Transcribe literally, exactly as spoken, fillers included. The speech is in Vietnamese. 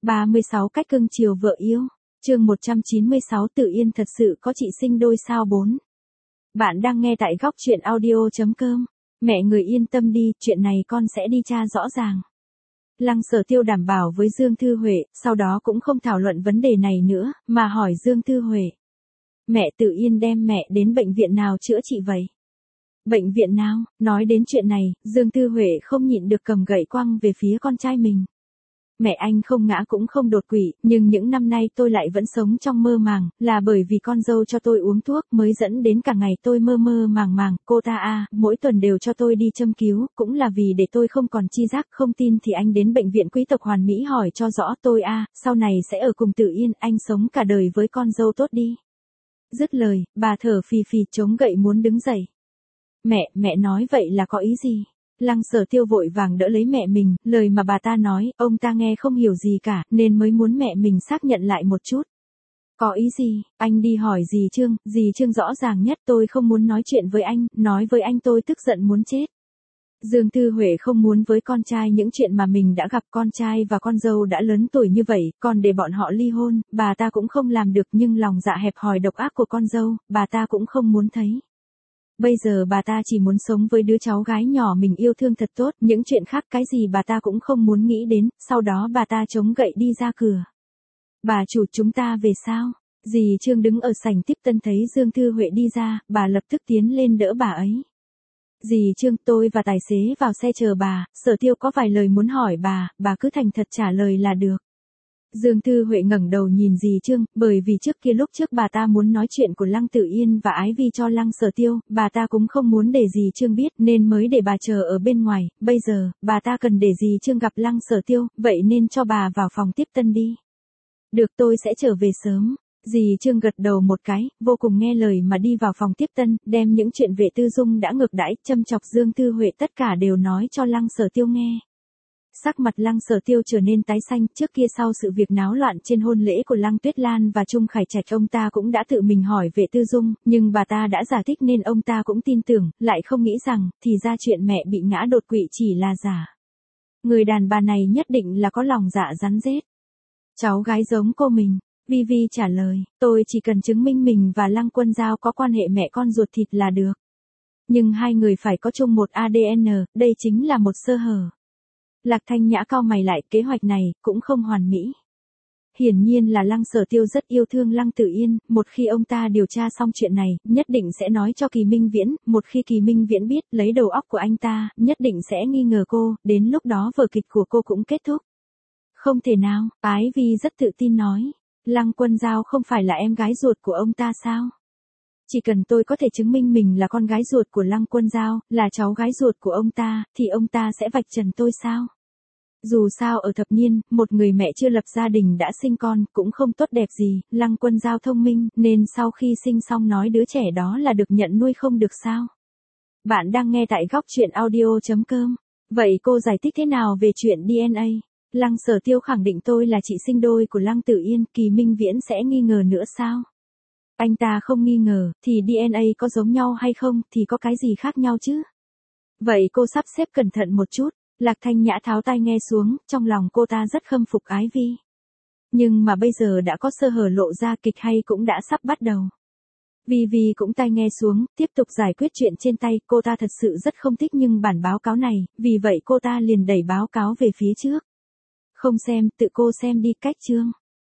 ba mươi sáu cách cưng chiều vợ yêu. Chương một trăm chín mươi sáu Tự Yên thật sự có chị sinh đôi sao bốn. Bạn đang nghe tại góc truyện audio chấm com. Mẹ người yên tâm đi, chuyện này con sẽ đi tra rõ ràng. Lăng Sở Tiêu đảm bảo với Dương Thư Huệ, sau đó cũng không thảo luận vấn đề này nữa, mà hỏi Dương Thư Huệ. Mẹ Tự Yên đem mẹ đến bệnh viện nào chữa trị vậy? Bệnh viện nào? Nói đến chuyện này, Dương Thư Huệ không nhịn được cầm gậy quăng về phía con trai mình. Mẹ anh không ngã cũng không đột quỵ, nhưng những năm nay tôi lại vẫn sống trong mơ màng, là bởi vì con dâu cho tôi uống thuốc mới dẫn đến cả ngày tôi mơ mơ màng màng. Cô ta à, mỗi tuần đều cho tôi đi châm cứu, cũng là vì để tôi không còn chi giác. Không tin thì anh đến bệnh viện Quý tộc Hoàn Mỹ hỏi cho rõ. Tôi à, sau này sẽ ở cùng Tự Yên, anh sống cả đời với con dâu tốt đi. Dứt lời, bà thở phì phì chống gậy muốn đứng dậy. Mẹ, mẹ nói vậy là có ý gì? Lăng Sở Tiêu vội vàng đỡ lấy mẹ mình, lời mà bà ta nói, ông ta nghe không hiểu gì cả, nên mới muốn mẹ mình xác nhận lại một chút. Có ý gì? Anh đi hỏi dì Trương, dì Trương rõ ràng nhất, tôi không muốn nói chuyện với anh, nói với anh tôi tức giận muốn chết. Dương Thư Huệ không muốn với con trai những chuyện mà mình đã gặp. Con trai và con dâu đã lớn tuổi như vậy, còn để bọn họ ly hôn, bà ta cũng không làm được, nhưng lòng dạ hẹp hòi độc ác của con dâu, bà ta cũng không muốn thấy. Bây giờ bà ta chỉ muốn sống với đứa cháu gái nhỏ mình yêu thương thật tốt, những chuyện khác cái gì bà ta cũng không muốn nghĩ đến. Sau đó bà ta chống gậy đi ra cửa. Bà chủ, chúng ta về sao? Dì Trương đứng ở sảnh tiếp tân thấy Dương Thư Huệ đi ra, bà lập tức tiến lên đỡ bà ấy. Dì Trương, tôi và tài xế vào xe chờ bà, Sở Tiêu có vài lời muốn hỏi bà, bà cứ thành thật trả lời là được. Dương Thư Huệ ngẩng đầu nhìn dì Trương, bởi vì trước kia lúc trước bà ta muốn nói chuyện của Lăng Tự Yên và Ái Vi cho Lăng Sở Tiêu, bà ta cũng không muốn để dì Trương biết nên mới để bà chờ ở bên ngoài. Bây giờ, bà ta cần để dì Trương gặp Lăng Sở Tiêu, vậy nên cho bà vào phòng tiếp tân đi. Được, tôi sẽ trở về sớm. Dì Trương gật đầu một cái, vô cùng nghe lời mà đi vào phòng tiếp tân, đem những chuyện Vệ Tư Dung đã ngược đãi, châm chọc Dương Thư Huệ tất cả đều nói cho Lăng Sở Tiêu nghe. Sắc mặt Lăng Sở Tiêu trở nên tái xanh, trước kia sau sự việc náo loạn trên hôn lễ của Lăng Tuyết Lan và Trung Khải Trạch, ông ta cũng đã tự mình hỏi Vệ Tư Dung, nhưng bà ta đã giải thích nên ông ta cũng tin tưởng, lại không nghĩ rằng, thì ra chuyện mẹ bị ngã đột quỵ chỉ là giả. Người đàn bà này nhất định là có lòng dạ rắn rết. Cháu gái giống cô mình. Vi Vi trả lời, tôi chỉ cần chứng minh mình và Lăng Quân Giao có quan hệ mẹ con ruột thịt là được. Nhưng hai người phải có chung một a đê en, đây chính là một sơ hở. Lạc Thanh Nhã cau mày lại, kế hoạch này cũng không hoàn mỹ. Hiển nhiên là Lăng Sở Tiêu rất yêu thương Lăng Tự Yên, một khi ông ta điều tra xong chuyện này, nhất định sẽ nói cho Kỳ Minh Viễn, một khi Kỳ Minh Viễn biết, lấy đầu óc của anh ta, nhất định sẽ nghi ngờ cô, đến lúc đó vở kịch của cô cũng kết thúc. Không thể nào, Ái Vi rất tự tin nói. Lăng Quân Giao không phải là em gái ruột của ông ta sao? Chỉ cần tôi có thể chứng minh mình là con gái ruột của Lăng Quân Giao, là cháu gái ruột của ông ta, thì ông ta sẽ vạch trần tôi sao? Dù sao ở thập niên, một người mẹ chưa lập gia đình đã sinh con, cũng không tốt đẹp gì. Lăng Quân Giao thông minh, nên sau khi sinh xong nói đứa trẻ đó là được nhận nuôi không được sao? Bạn đang nghe tại góc truyện audio chấm com. Vậy cô giải thích thế nào về chuyện đê en a? Lăng Sở Tiêu khẳng định tôi là chị sinh đôi của Lăng Tự Yên, Kỳ Minh Viễn sẽ nghi ngờ nữa sao? Anh ta không nghi ngờ, thì đê en a có giống nhau hay không, thì có cái gì khác nhau chứ? Vậy cô sắp xếp cẩn thận một chút. Lạc Thanh Nhã tháo tai nghe xuống, trong lòng cô ta rất khâm phục Ái Vi. Nhưng mà bây giờ đã có sơ hở lộ ra, kịch hay cũng đã sắp bắt đầu. Vi Vi cũng tai nghe xuống, tiếp tục giải quyết chuyện trên tay, cô ta thật sự rất không thích nhưng bản báo cáo này, vì vậy cô ta liền đẩy báo cáo về phía trước. Không xem, tự cô xem đi. Cách chương